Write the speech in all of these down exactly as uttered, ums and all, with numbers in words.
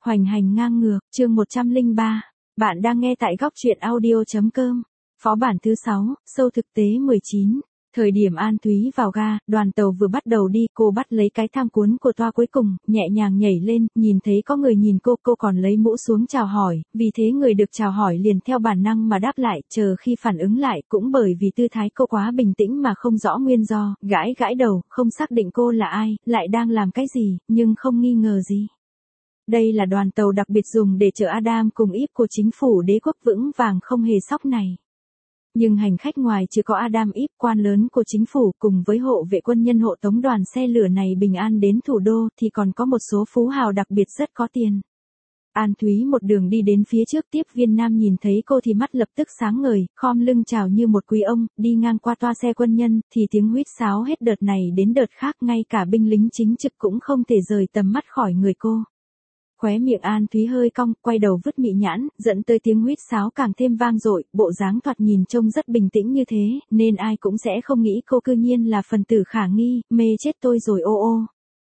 Hoành hành ngang ngược, chương một trăm lẻ ba. Bạn đang nghe tại góc truyện audio.com. Phó bản thứ sáu, sâu thực tế mười chín. Thời điểm An Thúy vào ga, đoàn tàu vừa bắt đầu đi, cô bắt lấy cái thang cuốn của toa cuối cùng, nhẹ nhàng nhảy lên, nhìn thấy có người nhìn cô, cô còn lấy mũ xuống chào hỏi, vì thế người được chào hỏi liền theo bản năng mà đáp lại, chờ khi phản ứng lại, cũng bởi vì tư thái cô quá bình tĩnh mà không rõ nguyên do, gãi gãi đầu, không xác định cô là ai, lại đang làm cái gì, nhưng không nghi ngờ gì. Đây là đoàn tàu đặc biệt dùng để chở Adam cùng Eve của chính phủ đế quốc vững vàng không hề sóc này. Nhưng hành khách ngoài chưa có Adam Eve, quan lớn của chính phủ cùng với hộ vệ quân nhân hộ tống đoàn xe lửa này bình an đến thủ đô thì còn có một số phú hào đặc biệt rất có tiền. An Thúy một đường đi đến phía trước, tiếp viên nam nhìn thấy cô thì mắt lập tức sáng ngời, khom lưng chào như một quý ông, đi ngang qua toa xe quân nhân thì tiếng huýt sáo hết đợt này đến đợt khác, ngay cả binh lính chính trực cũng không thể rời tầm mắt khỏi người cô. Khóe miệng An Thúy hơi cong, quay đầu vứt mị nhãn, dẫn tới tiếng huýt sáo càng thêm vang dội, bộ dáng thoạt nhìn trông rất bình tĩnh như thế, nên ai cũng sẽ không nghĩ cô cư nhiên là phần tử khả nghi, mê chết tôi rồi ô ô.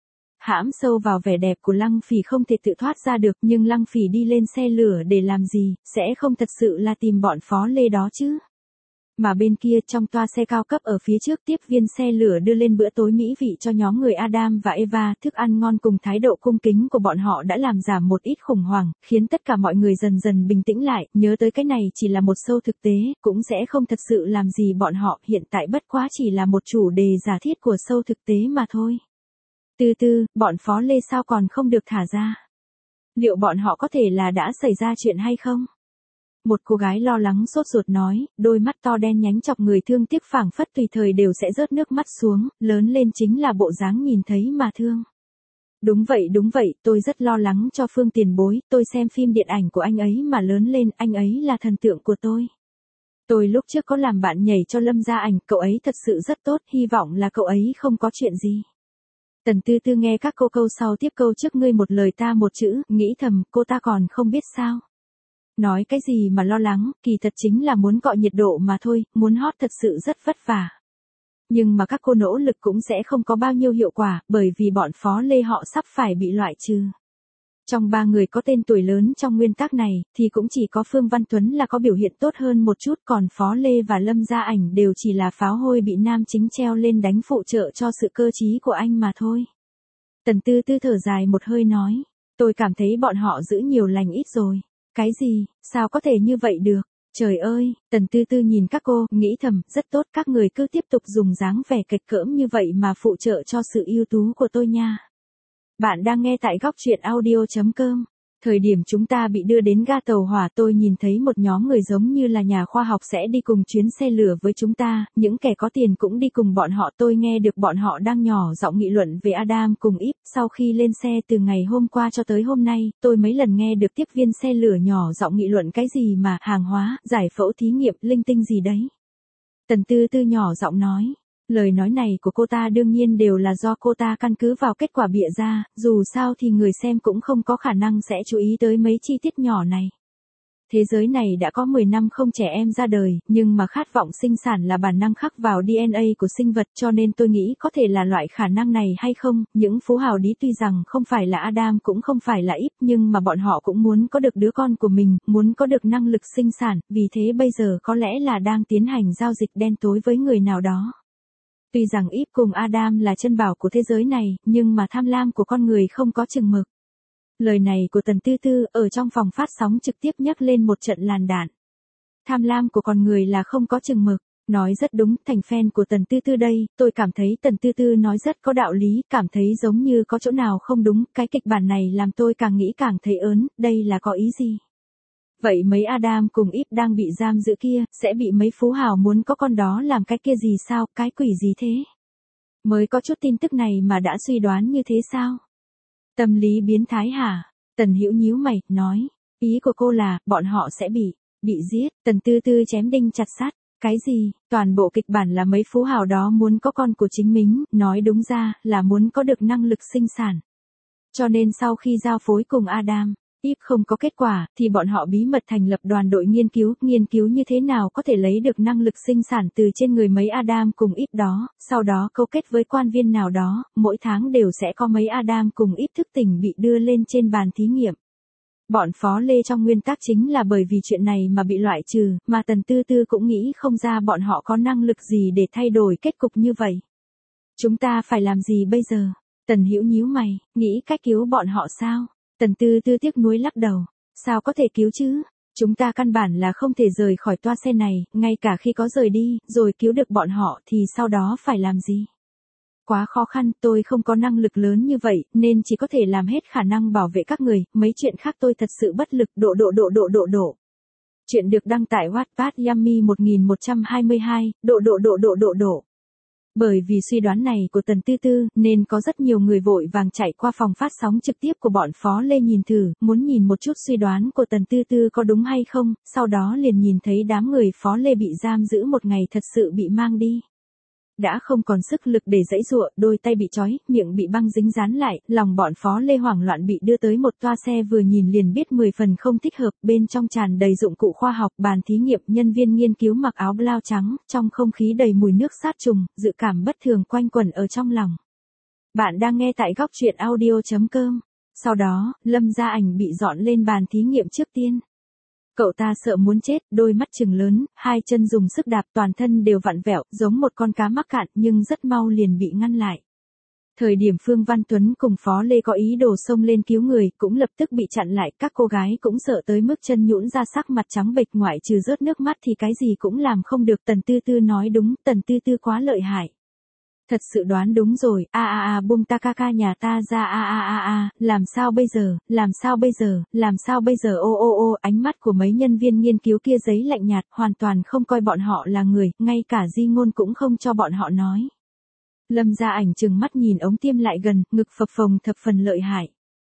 Hãm sâu vào vẻ đẹp của Lăng Phỉ không thể tự thoát ra được, nhưng Lăng Phỉ đi lên xe lửa để làm gì, sẽ không thật sự là tìm bọn Phó Lê đó chứ. Mà bên kia trong toa xe cao cấp ở phía trước, tiếp viên xe lửa đưa lên bữa tối mỹ vị cho nhóm người Adam và Eva, thức ăn ngon cùng thái độ cung kính của bọn họ đã làm giảm một ít khủng hoảng, khiến tất cả mọi người dần dần bình tĩnh lại, nhớ tới cái này chỉ là một show thực tế, cũng sẽ không thật sự làm gì bọn họ, hiện tại bất quá chỉ là một chủ đề giả thiết của show thực tế mà thôi. Từ từ, bọn Phó Lê sao còn không được thả ra? Liệu bọn họ có thể là đã xảy ra chuyện hay không? Một cô gái lo lắng sốt ruột nói, đôi mắt to đen nhánh chọc người thương tiếc, phảng phất tùy thời đều sẽ rớt nước mắt xuống, lớn lên chính là bộ dáng nhìn thấy mà thương. Đúng vậy đúng vậy, tôi rất lo lắng cho Phương tiền bối, tôi xem phim điện ảnh của anh ấy mà lớn lên, anh ấy là thần tượng của tôi. Tôi lúc trước có làm bạn nhảy cho Lâm Gia Ảnh, cậu ấy thật sự rất tốt, hy vọng là cậu ấy không có chuyện gì. Tần Tư Tư nghe các cô câu sau tiếp câu trước, ngươi một lời ta một chữ, nghĩ thầm, cô ta còn không biết sao. Nói cái gì mà lo lắng, kỳ thật chính là muốn cọ nhiệt độ mà thôi, muốn hot thật sự rất vất vả. Nhưng mà các cô nỗ lực cũng sẽ không có bao nhiêu hiệu quả, bởi vì bọn Phó Lê họ sắp phải bị loại trừ. Trong ba người có tên tuổi lớn trong nguyên tắc này, thì cũng chỉ có Phương Văn Tuấn là có biểu hiện tốt hơn một chút, còn Phó Lê và Lâm Gia Ảnh đều chỉ là pháo hôi bị nam chính treo lên đánh phụ trợ cho sự cơ trí của anh mà thôi. Tần Tư Tư thở dài một hơi nói, tôi cảm thấy bọn họ giữ nhiều lành ít rồi. Cái gì, sao có thể như vậy được? Trời ơi, Tần Tư Tư nhìn các cô, nghĩ thầm, rất tốt, các người cứ tiếp tục dùng dáng vẻ kịch cỡm như vậy mà phụ trợ cho sự ưu tú của tôi nha. Bạn đang nghe tại góc truyện audio.com. Thời điểm chúng ta bị đưa đến ga tàu hỏa, tôi nhìn thấy một nhóm người giống như là nhà khoa học sẽ đi cùng chuyến xe lửa với chúng ta, những kẻ có tiền cũng đi cùng bọn họ, tôi nghe được bọn họ đang nhỏ giọng nghị luận về Adam cùng Eve, sau khi lên xe từ ngày hôm qua cho tới hôm nay, tôi mấy lần nghe được tiếp viên xe lửa nhỏ giọng nghị luận cái gì mà, hàng hóa, giải phẫu thí nghiệm, linh tinh gì đấy. Tần Tư Tư nhỏ giọng nói. Lời nói này của cô ta đương nhiên đều là do cô ta căn cứ vào kết quả bịa ra, dù sao thì người xem cũng không có khả năng sẽ chú ý tới mấy chi tiết nhỏ này. Thế giới này đã có mười năm không trẻ em ra đời, nhưng mà khát vọng sinh sản là bản năng khắc vào đê en a của sinh vật, cho nên tôi nghĩ có thể là loại khả năng này hay không. Những phú hào đí tuy rằng không phải là Adam cũng không phải là Eve, nhưng mà bọn họ cũng muốn có được đứa con của mình, muốn có được năng lực sinh sản, vì thế bây giờ có lẽ là đang tiến hành giao dịch đen tối với người nào đó. Tuy rằng Eve cùng Adam là chân bảo của thế giới này, nhưng mà tham lam của con người không có chừng mực. Lời này của Tần Tư Tư ở trong phòng phát sóng trực tiếp nhắc lên một trận làn đạn. Tham lam của con người là không có chừng mực. Nói rất đúng, thành fan của Tần Tư Tư đây, tôi cảm thấy Tần Tư Tư nói rất có đạo lý, cảm thấy giống như có chỗ nào không đúng, cái kịch bản này làm tôi càng nghĩ càng thấy ớn, đây là có ý gì? Vậy mấy Adam cùng Eve đang bị giam giữ kia, sẽ bị mấy phú hào muốn có con đó làm cái kia gì sao, cái quỷ gì thế? Mới có chút tin tức này mà đã suy đoán như thế sao? Tâm lý biến thái hả? Tần Hữu nhíu mày, nói, ý của cô là, bọn họ sẽ bị, bị giết. Tần Tư Tư chém đinh chặt sắt, cái gì, toàn bộ kịch bản là mấy phú hào đó muốn có con của chính mình, nói đúng ra, là muốn có được năng lực sinh sản. Cho nên sau khi giao phối cùng Adam, Eve không có kết quả, thì bọn họ bí mật thành lập đoàn đội nghiên cứu, nghiên cứu như thế nào có thể lấy được năng lực sinh sản từ trên người mấy Adam cùng Eve đó, sau đó câu kết với quan viên nào đó, mỗi tháng đều sẽ có mấy Adam cùng Eve thức tỉnh bị đưa lên trên bàn thí nghiệm. Bọn Phó Lê trong nguyên tắc chính là bởi vì chuyện này mà bị loại trừ, mà Tần Tư Tư cũng nghĩ không ra bọn họ có năng lực gì để thay đổi kết cục như vậy. Chúng ta phải làm gì bây giờ? Tần Hữu nhíu mày, nghĩ cách cứu bọn họ sao? Tần Tư Tư tiếc nuối lắc đầu. Sao có thể cứu chứ? Chúng ta căn bản là không thể rời khỏi toa xe này, ngay cả khi có rời đi, rồi cứu được bọn họ thì sau đó phải làm gì? Quá khó khăn, tôi không có năng lực lớn như vậy, nên chỉ có thể làm hết khả năng bảo vệ các người, mấy chuyện khác tôi thật sự bất lực, độ độ độ độ độ độ. Chuyện được đăng tại Wattpad Yummy một nghìn một trăm hai mươi hai, độ độ độ độ độ độ. Bởi vì suy đoán này của Tần Tư Tư, nên có rất nhiều người vội vàng chạy qua phòng phát sóng trực tiếp của bọn Phó Lê nhìn thử, muốn nhìn một chút suy đoán của Tần Tư Tư có đúng hay không, sau đó liền nhìn thấy đám người Phó Lê bị giam giữ một ngày thật sự bị mang đi. Đã không còn sức lực để giãy giụa, đôi tay bị trói, miệng bị băng dính dán lại, lòng bọn Phó Lê hoảng loạn bị đưa tới một toa xe vừa nhìn liền biết mười phần không thích hợp, bên trong tràn đầy dụng cụ khoa học, bàn thí nghiệm, nhân viên nghiên cứu mặc áo blau trắng, trong không khí đầy mùi nước sát trùng, dự cảm bất thường quanh quẩn ở trong lòng. Bạn đang nghe tại góc truyện audio chấm com. Sau đó, Lâm Gia Ảnh bị dọn lên bàn thí nghiệm trước tiên. Cậu ta sợ muốn chết, đôi mắt trừng lớn, hai chân dùng sức đạp, toàn thân đều vặn vẹo, giống một con cá mắc cạn, nhưng rất mau liền bị ngăn lại. Thời điểm Phương Văn Tuấn cùng Phó Lê có ý đồ xông lên cứu người, cũng lập tức bị chặn lại, các cô gái cũng sợ tới mức chân nhũn ra, sắc mặt trắng bệch, ngoại trừ rớt nước mắt thì cái gì cũng làm không được. Tần Tư Tư nói đúng, Tần Tư Tư quá lợi hại. Thật sự đoán đúng rồi, a a a buông ta ca ca nhà ta ra, a a a a, làm sao bây giờ, làm sao bây giờ, làm sao bây giờ, ô ô ô, ánh mắt của mấy nhân viên nghiên cứu kia giấy lạnh nhạt, hoàn toàn không coi bọn họ là người, ngay cả di ngôn cũng không cho bọn họ nói. Lâm Gia Ảnh trừng mắt nhìn ống tiêm lại gần, ngực phập phồng thập phần lợi hại.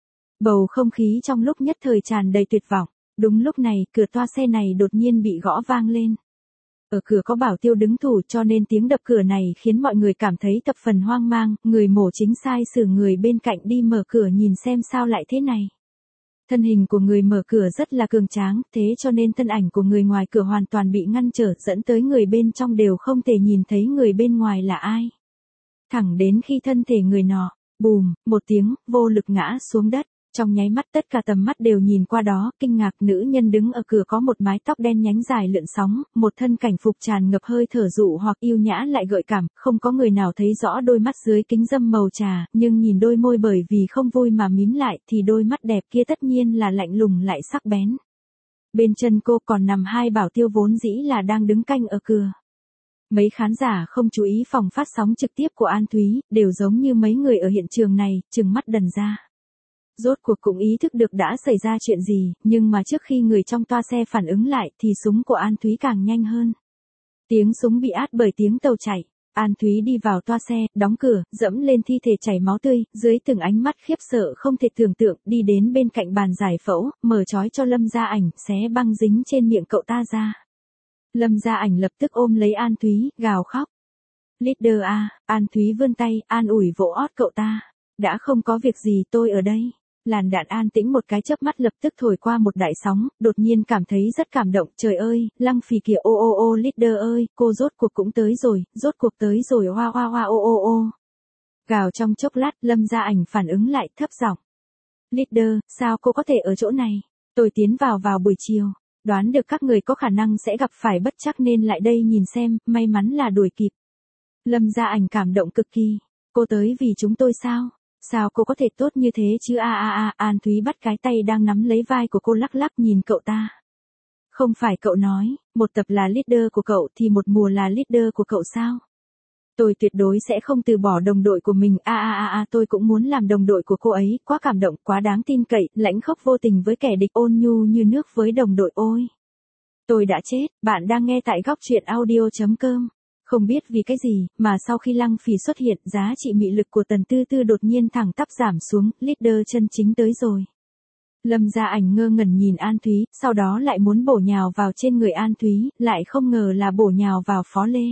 Bầu không khí trong lúc nhất thời tràn đầy tuyệt vọng, đúng lúc này, cửa toa xe này đột nhiên bị gõ vang lên. Ở cửa có bảo tiêu đứng thủ cho nên tiếng đập cửa này khiến mọi người cảm thấy thập phần hoang mang, người mổ chính sai xử người bên cạnh đi mở cửa nhìn xem sao lại thế này. Thân hình của người mở cửa rất là cường tráng, thế cho nên thân ảnh của người ngoài cửa hoàn toàn bị ngăn trở, dẫn tới người bên trong đều không thể nhìn thấy người bên ngoài là ai. Thẳng đến khi thân thể người nọ, bùm, một tiếng, vô lực ngã xuống đất. Trong nháy mắt tất cả tầm mắt đều nhìn qua đó, kinh ngạc, nữ nhân đứng ở cửa có một mái tóc đen nhánh dài lượn sóng, một thân cảnh phục tràn ngập hơi thở dụ hoặc yêu nhã lại gợi cảm, không có người nào thấy rõ đôi mắt dưới kính râm màu trà, nhưng nhìn đôi môi bởi vì không vui mà mím lại thì đôi mắt đẹp kia tất nhiên là lạnh lùng lại sắc bén. Bên chân cô còn nằm hai bảo tiêu vốn dĩ là đang đứng canh ở cửa. Mấy khán giả không chú ý phòng phát sóng trực tiếp của An Thúy, đều giống như mấy người ở hiện trường này, trừng mắt đần ra. Rốt cuộc cũng ý thức được đã xảy ra chuyện gì, nhưng mà trước khi người trong toa xe phản ứng lại thì súng của An Thúy càng nhanh hơn. Tiếng súng bị át bởi tiếng tàu chạy. An Thúy đi vào toa xe, đóng cửa, dẫm lên thi thể chảy máu tươi, dưới từng ánh mắt khiếp sợ không thể tưởng tượng, đi đến bên cạnh bàn giải phẫu, mở trói cho Lâm Gia Ảnh, xé băng dính trên miệng cậu ta ra. Lâm Gia Ảnh lập tức ôm lấy An Thúy, gào khóc. Leader a, An Thúy vươn tay, an ủi vỗ ót cậu ta. Đã không có việc gì, tôi ở đây. Làn đạn an tĩnh một cái chớp mắt lập tức thổi qua một đại sóng, đột nhiên cảm thấy rất cảm động, trời ơi, Lăng Phỉ kìa, ô ô ô Leader ơi, cô rốt cuộc cũng tới rồi, rốt cuộc tới rồi, hoa hoa hoa ô ô ô. Gào trong chốc lát, Lâm Gia Ảnh phản ứng lại, thấp giọng. Leader, sao cô có thể ở chỗ này? Tôi tiến vào vào buổi chiều, đoán được các người có khả năng sẽ gặp phải bất trắc nên lại đây nhìn xem, may mắn là đuổi kịp. Lâm Gia Ảnh cảm động cực kỳ, cô tới vì chúng tôi sao? Sao cô có thể tốt như thế chứ, a a a, An Thúy bắt cái tay đang nắm lấy vai của cô lắc lắc nhìn cậu ta. Không phải cậu nói, một tập là leader của cậu thì một mùa là leader của cậu sao? Tôi tuyệt đối sẽ không từ bỏ đồng đội của mình, a a a a, tôi cũng muốn làm đồng đội của cô ấy, quá cảm động, quá đáng tin cậy, lãnh khốc vô tình với kẻ địch, ôn nhu như nước với đồng đội, ôi. Tôi đã chết, bạn đang nghe tại góc truyện audio chấm com. Không biết vì cái gì, mà sau khi Lăng Phỉ xuất hiện, giá trị mị lực của Tần Tư Tư đột nhiên thẳng tắp giảm xuống, leader chân chính tới rồi. Lâm Gia Ảnh ngơ ngẩn nhìn An Thúy, sau đó lại muốn bổ nhào vào trên người An Thúy, lại không ngờ là bổ nhào vào Phó Lê.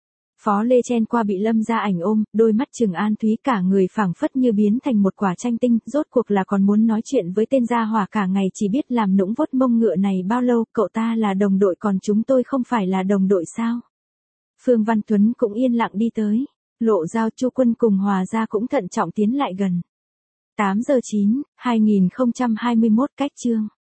Phó Lê chen qua bị Lâm Gia Ảnh ôm, đôi mắt trừng An Thúy, cả người phảng phất như biến thành một quả tranh tinh, rốt cuộc là còn muốn nói chuyện với tên gia hỏa cả ngày chỉ biết làm nũng vuốt mông ngựa này bao lâu, cậu ta là đồng đội còn chúng tôi không phải là đồng đội sao? Phương Văn Tuấn cũng yên lặng đi tới. Lộ Giao, Chu Quân cùng Hòa Gia cũng thận trọng tiến lại gần. tám giờ chín, hai nghìn không trăm hai mươi mốt cách chương.